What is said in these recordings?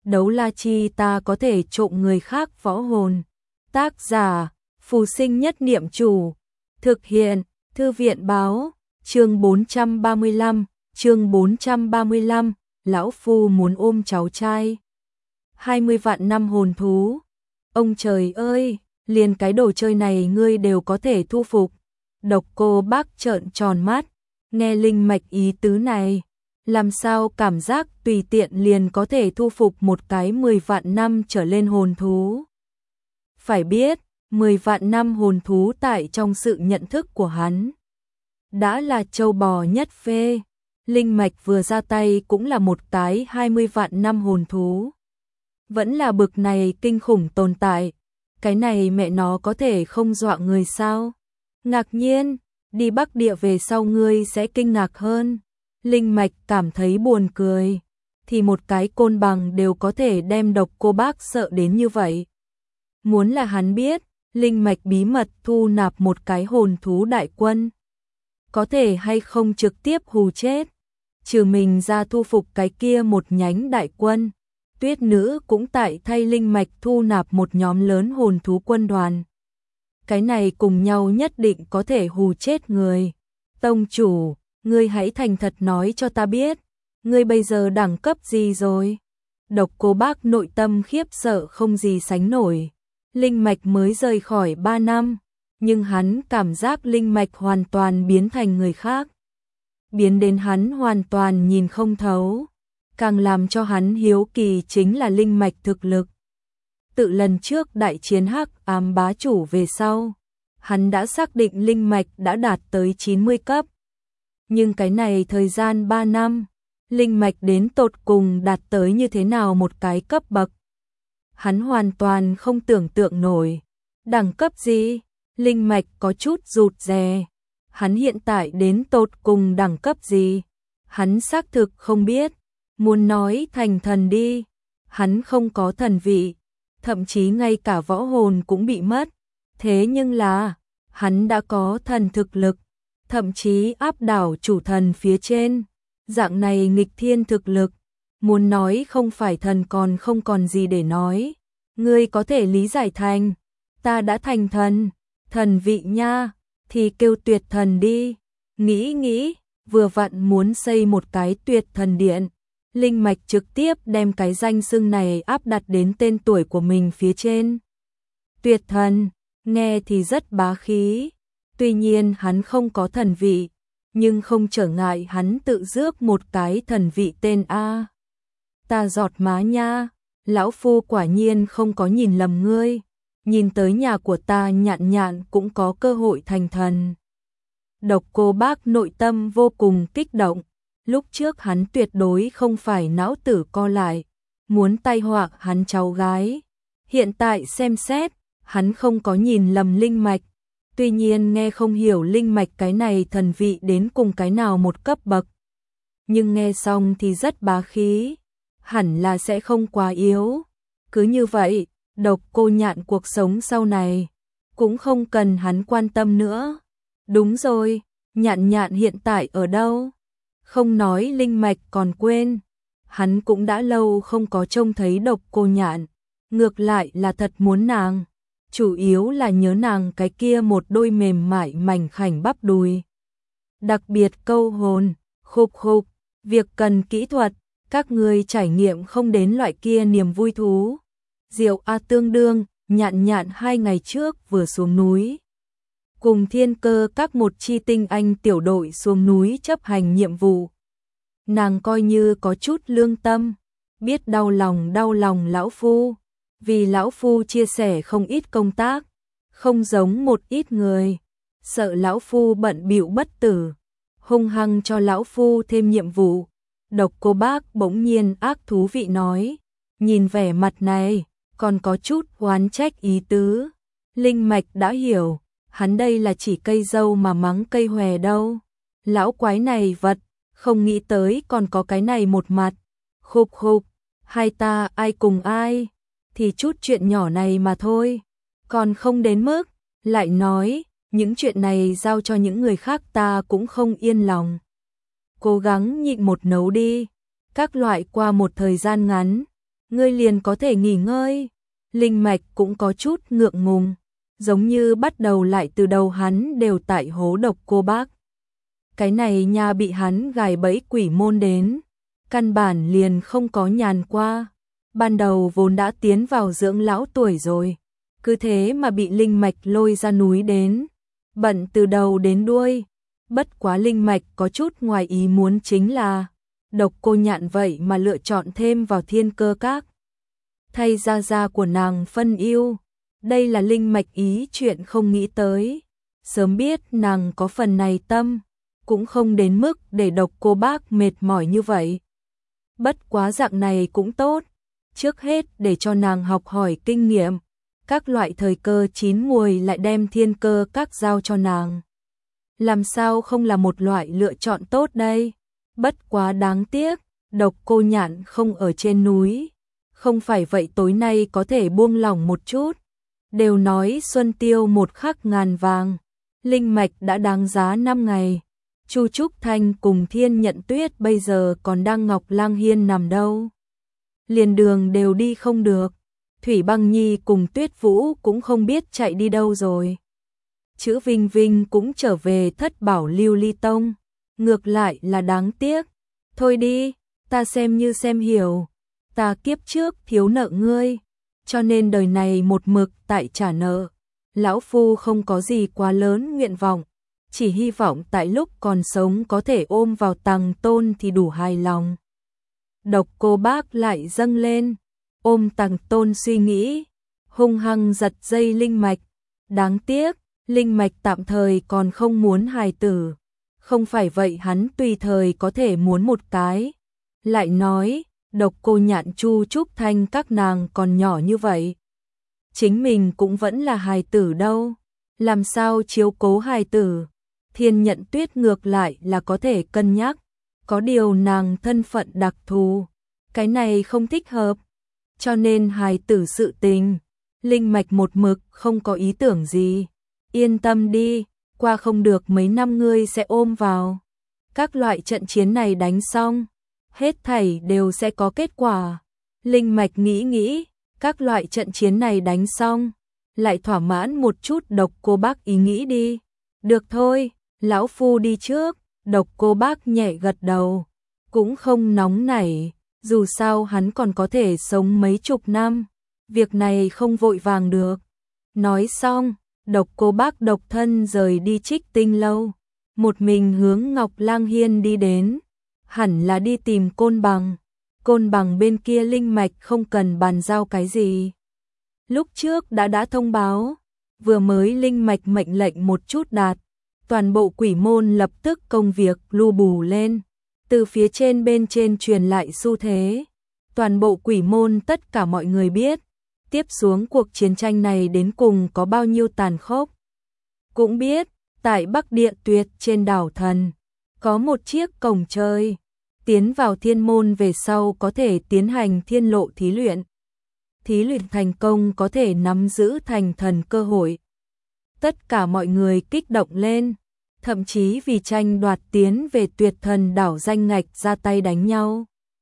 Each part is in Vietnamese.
đấu la chi ta có thể trộm người khác võ hồn. Tác giả, Phù Sinh Nhất Niệm Chủ. Thực hiện, Thư viện báo, chương 435, lão phu muốn ôm cháu trai. 20 vạn năm hồn thú. Ông trời ơi, liền cái đồ chơi này ngươi đều có thể thu phục. Độc Cô Bác trợn tròn mắt, nghe linh mạch ý tứ này, làm sao cảm giác tùy tiện liền có thể thu phục một cái 10 vạn năm trở lên hồn thú. Phải biết, 10 vạn năm hồn thú tại trong sự nhận thức của hắn đã là trâu bò nhất phê. Linh mạch vừa ra tay cũng là một cái 20 vạn năm hồn thú. Vẫn là bực này kinh khủng tồn tại. Cái này mẹ nó có thể không dọa người sao? Ngạc nhiên, đi Bắc Địa về sau ngươi sẽ kinh ngạc hơn. Linh mạch cảm thấy buồn cười. Thì một cái côn bằng đều có thể đem Độc Cô Bác sợ đến như vậy. Muốn là hắn biết, linh mạch bí mật thu nạp một cái hồn thú đại quân, có thể hay không trực tiếp hù chết. Trừ mình ra thu phục cái kia một nhánh đại quân, Tuyết Nữ cũng tại thay linh mạch thu nạp một nhóm lớn hồn thú quân đoàn. Cái này cùng nhau nhất định có thể hù chết người. Tông chủ, ngươi hãy thành thật nói cho ta biết, ngươi bây giờ đẳng cấp gì rồi? Độc Cô Bác nội tâm khiếp sợ không gì sánh nổi. Linh mạch mới rời khỏi 3 năm, nhưng hắn cảm giác linh mạch hoàn toàn biến thành người khác. Biến đến hắn hoàn toàn nhìn không thấu. Càng làm cho hắn hiếu kỳ chính là linh mạch thực lực. Tự lần trước đại chiến Hắc Ám Bá Chủ về sau, hắn đã xác định linh mạch đã đạt tới 90 cấp. Nhưng cái này thời gian 3 năm, linh mạch đến tột cùng đạt tới như thế nào một cái cấp bậc. Hắn hoàn toàn không tưởng tượng nổi. Đẳng cấp gì? Linh mạch có chút rụt rè. Hắn hiện tại đến tột cùng đẳng cấp gì? Hắn xác thực không biết. Muốn nói thành thần đi. Hắn không có thần vị. Thậm chí ngay cả võ hồn cũng bị mất. Thế nhưng là, hắn đã có thần thực lực. Thậm chí áp đảo chủ thần phía trên. Dạng này nghịch thiên thực lực. Muốn nói không phải thần còn không còn gì để nói. Ngươi có thể lý giải thành, ta đã thành thần, thần vị nha, thì kêu tuyệt thần đi. Nghĩ, vừa vặn muốn xây một cái tuyệt thần điện. Linh mạch trực tiếp đem cái danh xưng này áp đặt đến tên tuổi của mình phía trên. Tuyệt thần, nghe thì rất bá khí. Tuy nhiên hắn không có thần vị, nhưng không trở ngại hắn tự rước một cái thần vị tên A. Ta giọt má nha, lão phu quả nhiên không có nhìn lầm ngươi, nhìn tới nhà của ta Nhạn Nhạn cũng có cơ hội thành thần. Độc Cô Bác nội tâm vô cùng kích động, lúc trước hắn tuyệt đối không phải não tử co lại, muốn tai họa hắn cháu gái. Hiện tại xem xét, hắn không có nhìn lầm linh mạch, tuy nhiên nghe không hiểu linh mạch cái này thần vị đến cùng cái nào một cấp bậc. Nhưng nghe xong thì rất bá khí. Hẳn là sẽ không quá yếu. Cứ như vậy, Độc Cô Nhạn cuộc sống sau này cũng không cần hắn quan tâm nữa. Đúng rồi, Nhạn Nhạn hiện tại ở đâu? Không nói linh mạch còn quên. Hắn cũng đã lâu không có trông thấy Độc Cô Nhạn. Ngược lại là thật muốn nàng. Chủ yếu là nhớ nàng cái kia một đôi mềm mại mảnh khảnh bắp đùi. Đặc biệt câu hồn, khục khục, việc cần kỹ thuật. Các người trải nghiệm không đến loại kia niềm vui thú. Diệu A tương đương, Nhạn Nhạn 2 ngày trước vừa xuống núi. Cùng Thiên Cơ các một chi tinh anh tiểu đội xuống núi chấp hành nhiệm vụ. Nàng coi như có chút lương tâm, biết đau lòng lão phu. Vì lão phu chia sẻ không ít công tác, không giống một ít người. Sợ lão phu bận bịu bất tử, hung hăng cho lão phu thêm nhiệm vụ. Độc Cô Bác bỗng nhiên ác thú vị nói, nhìn vẻ mặt này, còn có chút oán trách ý tứ. Linh mạch đã hiểu, hắn đây là chỉ cây dâu mà mắng cây hòe đâu. Lão quái này vật, không nghĩ tới còn có cái này một mặt. Khục khục, hai ta ai cùng ai, thì chút chuyện nhỏ này mà thôi. Còn không đến mức, lại nói, những chuyện này giao cho những người khác ta cũng không yên lòng. Cố gắng nhịn một nấu đi. Các loại qua một thời gian ngắn, ngươi liền có thể nghỉ ngơi. Linh Mạch cũng có chút ngượng ngùng, giống như bắt đầu lại từ đầu hắn đều tại hố Độc Cô Bác. Cái này nha bị hắn gài bẫy quỷ môn đến, căn bản liền không có nhàn qua. Ban đầu vốn đã tiến vào dưỡng lão tuổi rồi, cứ thế mà bị Linh Mạch lôi ra núi đến, bận từ đầu đến đuôi. Bất quá Linh Mạch có chút ngoài ý muốn chính là Độc Cô Nhạn vậy mà lựa chọn thêm vào Thiên Cơ Các, thay gia gia của nàng phân ưu. Đây là Linh Mạch ý chuyện không nghĩ tới, sớm biết nàng có phần này tâm, cũng không đến mức để Độc Cô Bác mệt mỏi như vậy. Bất quá dạng này cũng tốt, trước hết để cho nàng học hỏi kinh nghiệm, các loại thời cơ chín muồi lại đem Thiên Cơ Các giao cho nàng. Làm sao không là một loại lựa chọn tốt đây? Bất quá đáng tiếc, Độc Cô Nhạn không ở trên núi, không phải vậy tối nay có thể buông lỏng một chút. Đều nói xuân tiêu một khắc ngàn vàng, Linh Mạch đã đáng giá 5 ngày. Chu Trúc Thanh cùng Thiên Nhận Tuyết bây giờ còn đang Ngọc Lang Hiên nằm đâu. Liền đường đều đi không được, Thủy Băng Nhi cùng Tuyết Vũ cũng không biết chạy đi đâu rồi. Chữ Vinh Vinh cũng trở về Thất Bảo Lưu Ly Tông, ngược lại là đáng tiếc. Thôi đi, ta xem như xem hiểu, ta kiếp trước thiếu nợ ngươi, cho nên đời này một mực tại trả nợ. Lão phu không có gì quá lớn nguyện vọng, chỉ hy vọng tại lúc còn sống có thể ôm vào Tằng Tôn thì đủ hài lòng. Độc Cô Bác lại dâng lên, ôm Tằng Tôn suy nghĩ, hung hăng giật dây Linh Mạch. Đáng tiếc, Linh Mạch tạm thời còn không muốn hài tử, không phải vậy hắn tùy thời có thể muốn một cái. Lại nói, Độc Cô Nhạn Chu Trúc Thanh các nàng còn nhỏ như vậy, chính mình cũng vẫn là hài tử đâu, làm sao chiếu cố hài tử. Thiên Nhận Tuyết ngược lại là có thể cân nhắc, có điều nàng thân phận đặc thù, cái này không thích hợp, cho nên hài tử sự tình, Linh Mạch một mực không có ý tưởng gì. Yên tâm đi, qua không được mấy năm ngươi sẽ ôm vào. Các loại trận chiến này đánh xong, hết thảy đều sẽ có kết quả. Linh Mạch nghĩ nghĩ, các loại trận chiến này đánh xong, lại thỏa mãn một chút Độc Cô Bác ý nghĩ đi. Được thôi, lão phu đi trước. Độc Cô Bác nhẹ gật đầu, cũng không nóng nảy, dù sao hắn còn có thể sống mấy chục năm, việc này không vội vàng được. Nói xong, Độc Cô Bác độc thân rời đi Trích Tinh lâu, một mình hướng Ngọc Lang Hiên đi đến, hẳn là đi tìm Côn Bằng. Côn Bằng bên kia Linh Mạch không cần bàn giao cái gì, lúc trước đã thông báo, vừa mới Linh Mạch mệnh lệnh một chút đạt, toàn bộ quỷ môn lập tức công việc lu bù lên, từ phía trên bên trên truyền lại xu thế, toàn bộ quỷ môn tất cả mọi người biết, tiếp xuống cuộc chiến tranh này đến cùng có bao nhiêu tàn khốc. Cũng biết, tại Bắc Địa Tuyệt trên đảo thần, có một chiếc cổng trời, tiến vào thiên môn về sau có thể tiến hành thiên lộ thí luyện. Thí luyện thành công có thể nắm giữ thành thần cơ hội. Tất cả mọi người kích động lên, thậm chí vì tranh đoạt tiến về Tuyệt Thần đảo danh ngạch ra tay đánh nhau.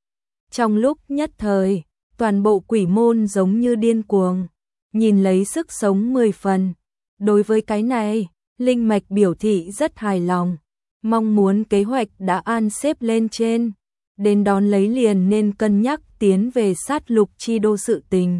Trong lúc nhất thời, toàn bộ quỷ môn giống như điên cuồng, nhìn lấy sức sống 10 phần. Đối với cái này, Linh Mạch biểu thị rất hài lòng, mong muốn kế hoạch đã an xếp lên trên, đến đón lấy liền nên cân nhắc tiến về sát lục chi đô sự tình.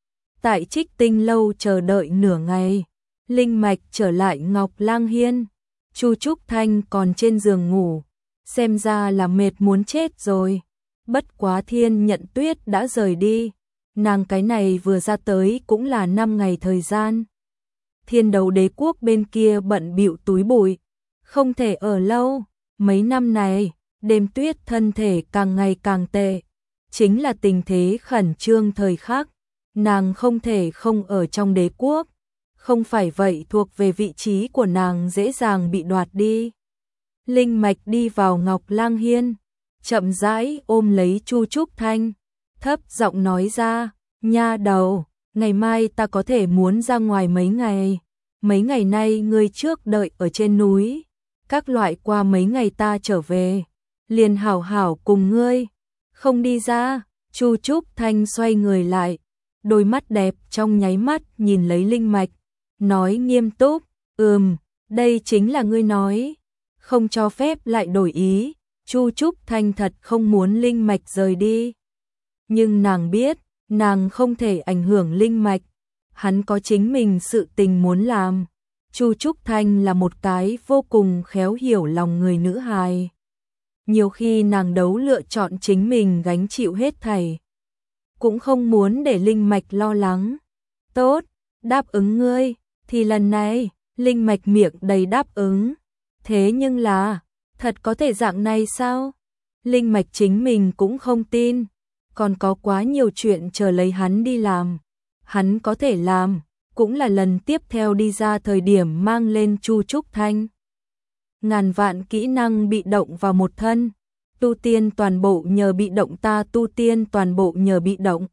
Tại Trích Tinh lâu chờ đợi nửa ngày, Linh Mạch trở lại Ngọc Lang Hiên, Chu Trúc Thanh còn trên giường ngủ, xem ra là mệt muốn chết rồi. Bất quá Thiên Nhận Tuyết đã rời đi, nàng cái này vừa ra tới cũng là 5 ngày thời gian. Thiên Đấu Đế quốc bên kia bận bịu túi bụi, không thể ở lâu, mấy năm này, Đêm Tuyết thân thể càng ngày càng tệ, chính là tình thế khẩn trương thời khắc, nàng không thể không ở trong đế quốc, không phải vậy thuộc về vị trí của nàng dễ dàng bị đoạt đi. Linh Mạch đi vào Ngọc Lang Hiên, chậm rãi ôm lấy Chu Trúc Thanh, thấp giọng nói ra, nha đầu, ngày mai ta có thể muốn ra ngoài mấy ngày nay ngươi trước đợi ở trên núi, các loại qua mấy ngày ta trở về, liền hảo hảo cùng ngươi, không đi ra, Chu Trúc Thanh xoay người lại, đôi mắt đẹp trong nháy mắt nhìn lấy linh mạch, nói nghiêm túc, đây chính là ngươi nói, không cho phép lại đổi ý. Chu Trúc Thanh thật không muốn linh mạch rời đi. Nhưng nàng biết, nàng không thể ảnh hưởng linh mạch, hắn có chính mình sự tình muốn làm. Chu Trúc Thanh là một cái vô cùng khéo hiểu lòng người nữ hài. Nhiều khi nàng đấu lựa chọn chính mình gánh chịu hết thảy, cũng không muốn để linh mạch lo lắng. Tốt, đáp ứng ngươi, thì lần này, linh mạch miệng đầy đáp ứng. Thế nhưng là, thật có thể dạng này sao? Linh mạch chính mình cũng không tin, còn có quá nhiều chuyện chờ lấy hắn đi làm. Hắn có thể làm, cũng là lần tiếp theo đi ra thời điểm mang lên Chu Trúc Thanh. Ngàn vạn kỹ năng bị động vào một thân, tu tiên toàn bộ nhờ bị động, ta tu tiên toàn bộ nhờ bị động.